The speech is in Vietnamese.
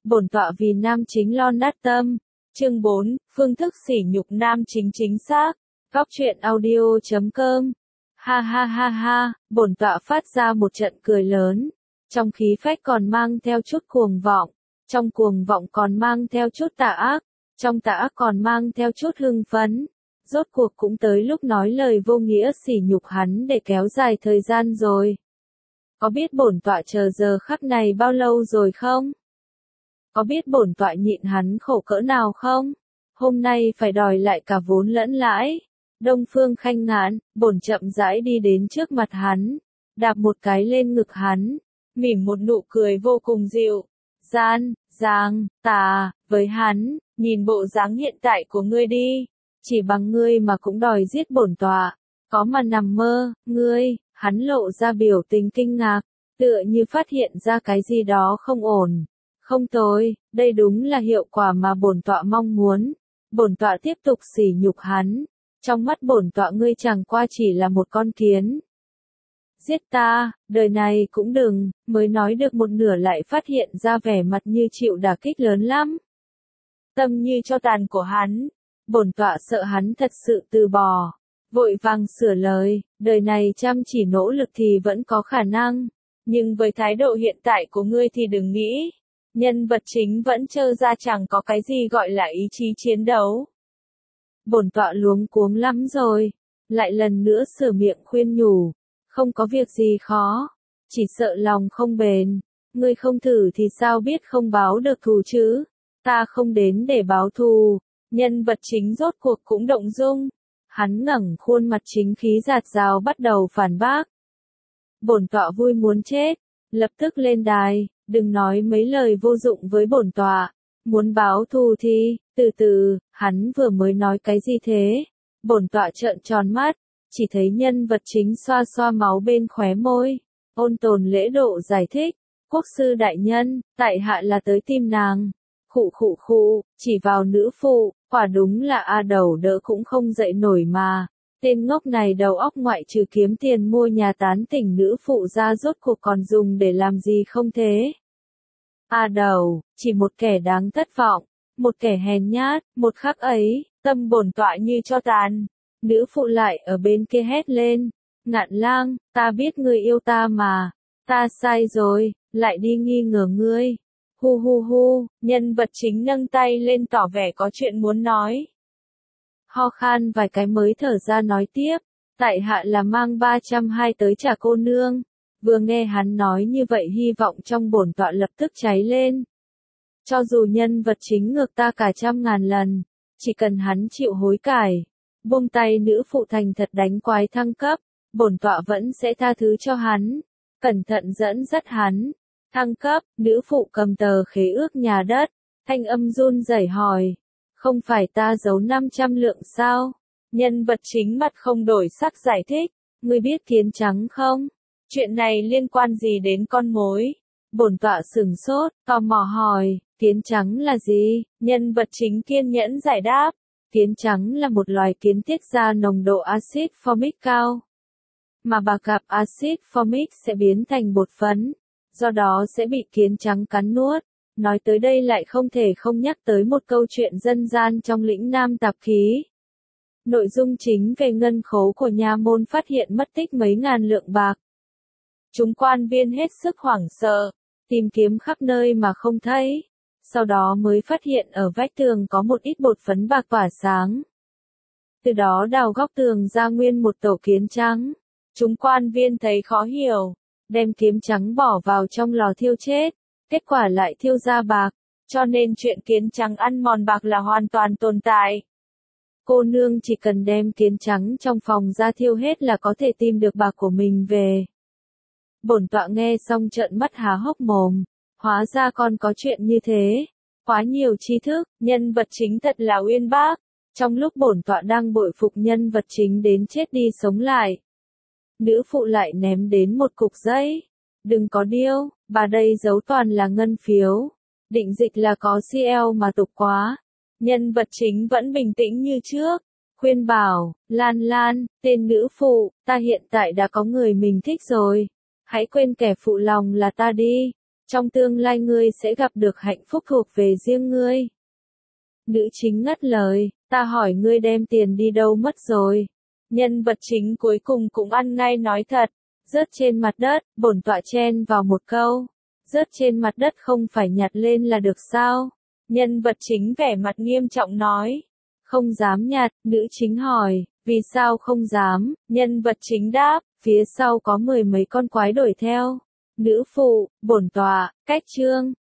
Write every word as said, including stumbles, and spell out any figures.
Bổn tọa vì nam chính lo nát tâm. Chương bốn, phương thức sỉ nhục nam chính chính xác. Góc truyện audio chấm com. Ha ha ha ha, bổn tọa phát ra một trận cười lớn. Trong khí phách còn mang theo chút cuồng vọng. Trong cuồng vọng còn mang theo chút tà ác. Trong tà ác còn mang theo chút hưng phấn. Rốt cuộc cũng tới lúc nói lời vô nghĩa sỉ nhục hắn để kéo dài thời gian rồi. Có biết bổn tọa chờ giờ khắc này bao lâu rồi không? Có biết bổn tọa nhịn hắn khổ cỡ nào không? Hôm nay phải đòi lại cả vốn lẫn lãi. Đông Phương Khanh ngạn, bổn chậm rãi đi đến trước mặt hắn, đạp một cái lên ngực hắn, mỉm một nụ cười vô cùng dịu, gian, dàng, tà, với hắn, nhìn bộ dáng hiện tại của ngươi đi, chỉ bằng ngươi mà cũng đòi giết bổn tọa, có mà nằm mơ, ngươi, hắn lộ ra biểu tình kinh ngạc, tựa như phát hiện ra cái gì đó không ổn. Không tồi, đây đúng là hiệu quả mà bổn tọa mong muốn. Bổn tọa tiếp tục sỉ nhục hắn. Trong mắt bổn tọa ngươi chẳng qua chỉ là một con kiến. Giết ta, đời này cũng đừng, mới nói được một nửa lại phát hiện ra vẻ mặt như chịu đả kích lớn lắm. Tâm như cho tàn của hắn, bổn tọa sợ hắn thật sự từ bỏ. Vội vàng sửa lời, đời này chăm chỉ nỗ lực thì vẫn có khả năng. Nhưng với thái độ hiện tại của ngươi thì đừng nghĩ. Nhân vật chính vẫn trơ ra chẳng có cái gì gọi là ý chí chiến đấu. Bổn tọa luống cuống lắm rồi, lại lần nữa sửa miệng khuyên nhủ, không có việc gì khó, chỉ sợ lòng không bền, ngươi không thử thì sao biết không báo được thù chứ, ta không đến để báo thù, nhân vật chính rốt cuộc cũng động dung, hắn ngẩng khuôn mặt chính khí giạt rào bắt đầu phản bác. Bổn tọa vui muốn chết, lập tức lên đài. Đừng nói mấy lời vô dụng với bổn tọa, muốn báo thù thì, từ từ, hắn vừa mới nói cái gì thế? Bổn tọa trợn tròn mắt, chỉ thấy nhân vật chính xoa xoa máu bên khóe môi, ôn tồn lễ độ giải thích, quốc sư đại nhân, tại hạ là tới tìm nàng, khụ khụ khụ, chỉ vào nữ phụ, quả đúng là a đầu đỡ cũng không dậy nổi mà. Tên ngốc này đầu óc ngoại trừ kiếm tiền mua nhà tán tỉnh nữ phụ ra rốt cuộc còn dùng để làm gì không thế? A đầu, chỉ một kẻ đáng thất vọng, một kẻ hèn nhát, một khắc ấy, tâm bổn tọa như cho tàn. Nữ phụ lại ở bên kia hét lên, Ngạn lang, ta biết ngươi yêu ta mà, ta sai rồi, lại đi nghi ngờ ngươi. Hu hu hu, nhân vật chính nâng tay lên tỏ vẻ có chuyện muốn nói. Ho khan vài cái mới thở ra nói tiếp, tại hạ là mang ba trăm hai tới trả cô nương. Vừa nghe hắn nói như vậy hy vọng trong bổn tọa lập tức cháy lên. Cho dù nhân vật chính ngược ta cả trăm ngàn lần, chỉ cần hắn chịu hối cải, buông tay nữ phụ thành thật đánh quái thăng cấp, bổn tọa vẫn sẽ tha thứ cho hắn. Cẩn thận dẫn dắt hắn. Thăng cấp, nữ phụ cầm tờ khế ước nhà đất, thanh âm run rẩy hỏi. Không phải ta giấu năm trăm lượng sao? Nhân vật chính mặt không đổi sắc giải thích. Ngươi biết kiến trắng không? Chuyện này liên quan gì đến con mối? Bổn tọa sửng sốt, tò mò hỏi, kiến trắng là gì? Nhân vật chính kiên nhẫn giải đáp. Kiến trắng là một loài kiến tiết ra nồng độ axit formic cao. Mà bạc gặp axit formic sẽ biến thành bột phấn. Do đó sẽ bị kiến trắng cắn nuốt. Nói tới đây lại không thể không nhắc tới một câu chuyện dân gian trong lĩnh Nam tạp khí. Nội dung chính về ngân khố của nha môn phát hiện mất tích mấy ngàn lượng bạc. Chúng quan viên hết sức hoảng sợ, tìm kiếm khắp nơi mà không thấy. Sau đó mới phát hiện ở vách tường có một ít bột phấn bạc tỏa sáng. Từ đó đào góc tường ra nguyên một tổ kiến trắng. Chúng quan viên thấy khó hiểu, đem kiếm trắng bỏ vào trong lò thiêu chết. Kết quả lại thiêu ra bạc, cho nên chuyện kiến trắng ăn mòn bạc là hoàn toàn tồn tại. Cô nương chỉ cần đem kiến trắng trong phòng ra thiêu hết là có thể tìm được bạc của mình về. Bổn tọa nghe xong trợn mắt há hốc mồm, hóa ra còn có chuyện như thế. Quá nhiều tri thức, nhân vật chính thật là uyên bác. Trong lúc bổn tọa đang bội phục nhân vật chính đến chết đi sống lại, nữ phụ lại ném đến một cục giấy. Đừng có điêu, bà đây giấu toàn là ngân phiếu. Định dịch là có xê lờ mà tục quá. Nhân vật chính vẫn bình tĩnh như trước. Khuyên bảo, Lan Lan, tên nữ phụ, ta hiện tại đã có người mình thích rồi. Hãy quên kẻ phụ lòng là ta đi. Trong tương lai ngươi sẽ gặp được hạnh phúc thuộc về riêng ngươi. Nữ chính ngắt lời, ta hỏi ngươi đem tiền đi đâu mất rồi. Nhân vật chính cuối cùng cũng ăn ngay nói thật, rớt trên mặt đất, bổn tọa chen vào một câu. Rớt trên mặt đất không phải nhặt lên là được sao? Nhân vật chính vẻ mặt nghiêm trọng nói. Không dám nhặt, nữ chính hỏi, vì sao không dám? Nhân vật chính đáp, phía sau có mười mấy con quái đuổi theo. Nữ phụ, bổn tọa, cách trương.